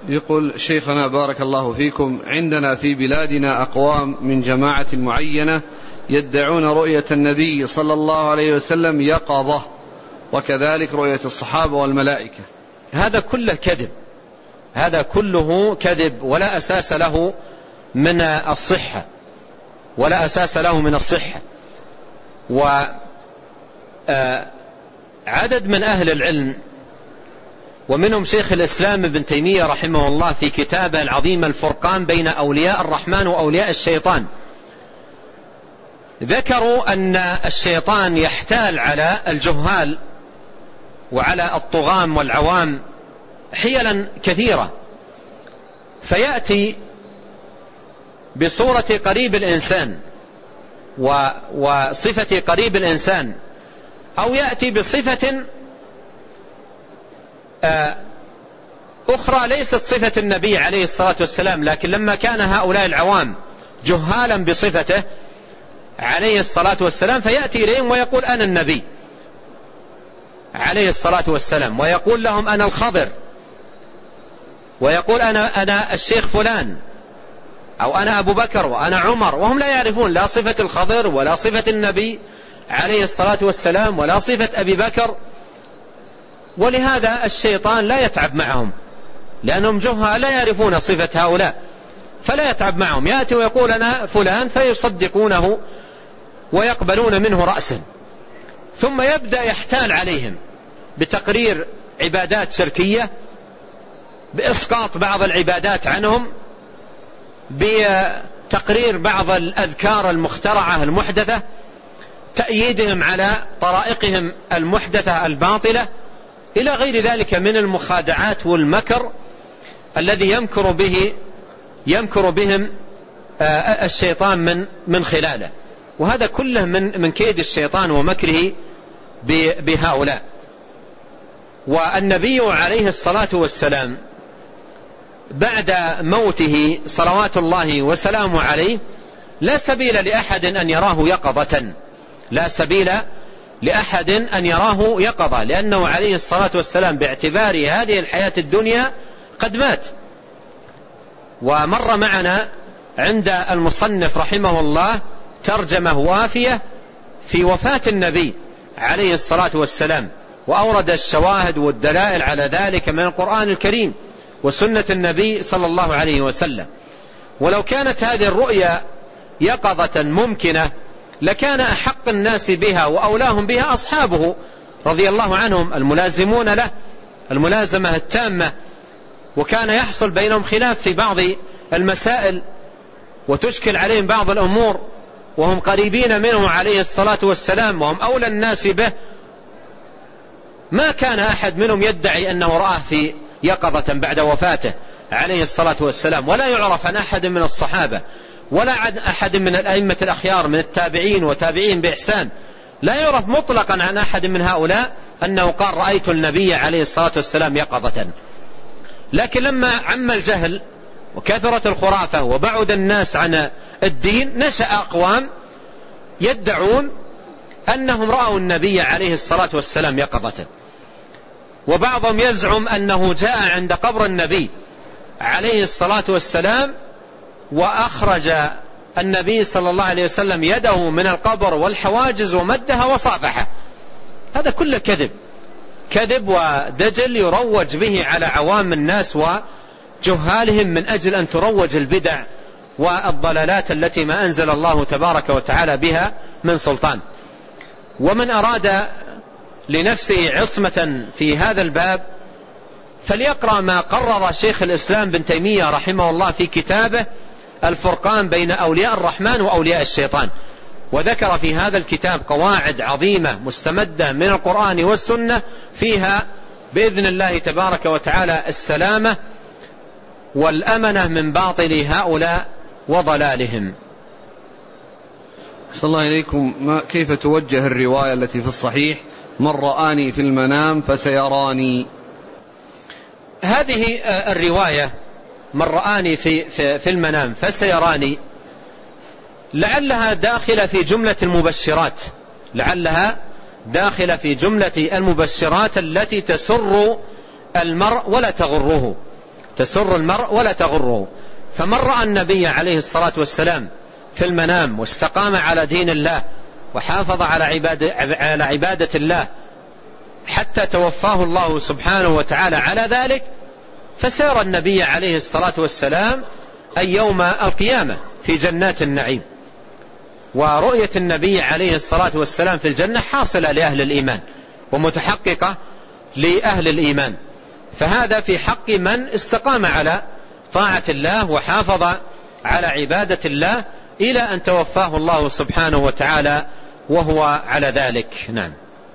يقول شيخنا بارك الله فيكم، عندنا في بلادنا أقوام من جماعة معينة يدعون رؤية النبي صلى الله عليه وسلم يقظة، وكذلك رؤية الصحابة والملائكة. هذا كله كذب، هذا كله كذب ولا أساس له من الصحة، ولا أساس له من الصحة. وعدد من أهل العلم ومنهم شيخ الإسلام ابن تيمية رحمه الله في كتابه العظيم الفرقان بين أولياء الرحمن وأولياء الشيطان، ذكروا أن الشيطان يحتال على الجهال وعلى الطغام والعوام حيلا كثيرة، فيأتي بصورة قريب الإنسان وصفة قريب الإنسان، أو يأتي بصفة أخرى ليست صفة النبي عليه الصلاة والسلام، لكن لما كان هؤلاء العوام جهالا بصفته عليه الصلاة والسلام فيأتي إليهم ويقول أنا النبي عليه الصلاة والسلام، ويقول لهم أنا الخضر، ويقول أنا الشيخ فلان، أو أنا أبو بكر وأنا عمر، وهم لا يعرفون لا صفة الخضر ولا صفة النبي عليه الصلاة والسلام ولا صفة أبي بكر. ولهذا الشيطان لا يتعب معهم، لأنهم جهال لا يعرفون صفة هؤلاء، فلا يتعب معهم، يأتي ويقول أنا فلان فيصدقونه ويقبلون منه رأسا، ثم يبدأ يحتال عليهم بتقرير عبادات شركية، بإسقاط بعض العبادات عنهم، بتقرير بعض الأذكار المخترعة المحدثة، تأييدهم على طرائقهم المحدثة الباطلة، إلى غير ذلك من المخادعات والمكر الذي يمكر بهم الشيطان من خلاله. وهذا كله من كيد الشيطان ومكره بهؤلاء. والنبي عليه الصلاة والسلام بعد موته صلوات الله وسلامه عليه لا سبيل لأحد أن يراه يقظة، لا سبيل لأحد أن يراه يقظة، لأنه عليه الصلاة والسلام باعتبار هذه الحياة الدنيا قد مات. ومر معنا عند المصنف رحمه الله ترجمة وافية في وفاة النبي عليه الصلاة والسلام، وأورد الشواهد والدلائل على ذلك من القرآن الكريم وسنة النبي صلى الله عليه وسلم. ولو كانت هذه الرؤيا يقظة ممكنة لكان أحق الناس بها وأولاهم بها أصحابه رضي الله عنهم الملازمون له الملازمة التامة، وكان يحصل بينهم خلاف في بعض المسائل وتشكل عليهم بعض الأمور، وهم قريبين منه عليه الصلاة والسلام وهم أولى الناس به. ما كان أحد منهم يدعي أنه رآه في يقظة بعد وفاته عليه الصلاة والسلام، ولا يعرف عن أحد من الصحابة ولا عن أحد من الأئمة الأخيار من التابعين وتابعين بإحسان، لا يعرف مطلقا عن أحد من هؤلاء أنه قال رأيت النبي عليه الصلاة والسلام يقظة. لكن لما عم الجهل وكثرت الخرافة وبعد الناس عن الدين نشأ أقوام يدعون أنهم رأوا النبي عليه الصلاة والسلام يقظة، وبعضهم يزعم أنه جاء عند قبر النبي عليه الصلاة والسلام وأخرج النبي صلى الله عليه وسلم يده من القبر والحواجز ومدها وصافحه. هذا كله كذب ودجل يروج به على عوام الناس وجهالهم من أجل أن تروج البدع والضلالات التي ما أنزل الله تبارك وتعالى بها من سلطان. ومن أراد لنفسه عصمة في هذا الباب فليقرأ ما قرر شيخ الإسلام بن تيمية رحمه الله في كتابه الفرقان بين أولياء الرحمن وأولياء الشيطان، وذكر في هذا الكتاب قواعد عظيمة مستمدة من القرآن والسنة فيها بإذن الله تبارك وتعالى السلامة والأمنة من باطل هؤلاء وضلالهم. صلى الله عليكم، كيف توجه الرواية التي في الصحيح من رآني في المنام فسيراني؟ هذه الرواية من رآني في المنام فسيراني لعلها داخلة في جملة المبشرات، لعلها داخلة في جملة المبشرات التي تسر المرء ولا تغره، تسر المرء ولا تغره. فمن رأى النبي عليه الصلاة والسلام في المنام واستقام على دين الله وحافظ على عبادة الله حتى توفاه الله سبحانه وتعالى على ذلك، فسار النبي عليه الصلاة والسلام أي يوم القيامة في جنات النعيم. ورؤية النبي عليه الصلاة والسلام في الجنة حاصلة لأهل الإيمان ومتحققة لأهل الإيمان. فهذا في حق من استقام على طاعة الله وحافظ على عبادة الله إلى أن توفاه الله سبحانه وتعالى وهو على ذلك. نعم.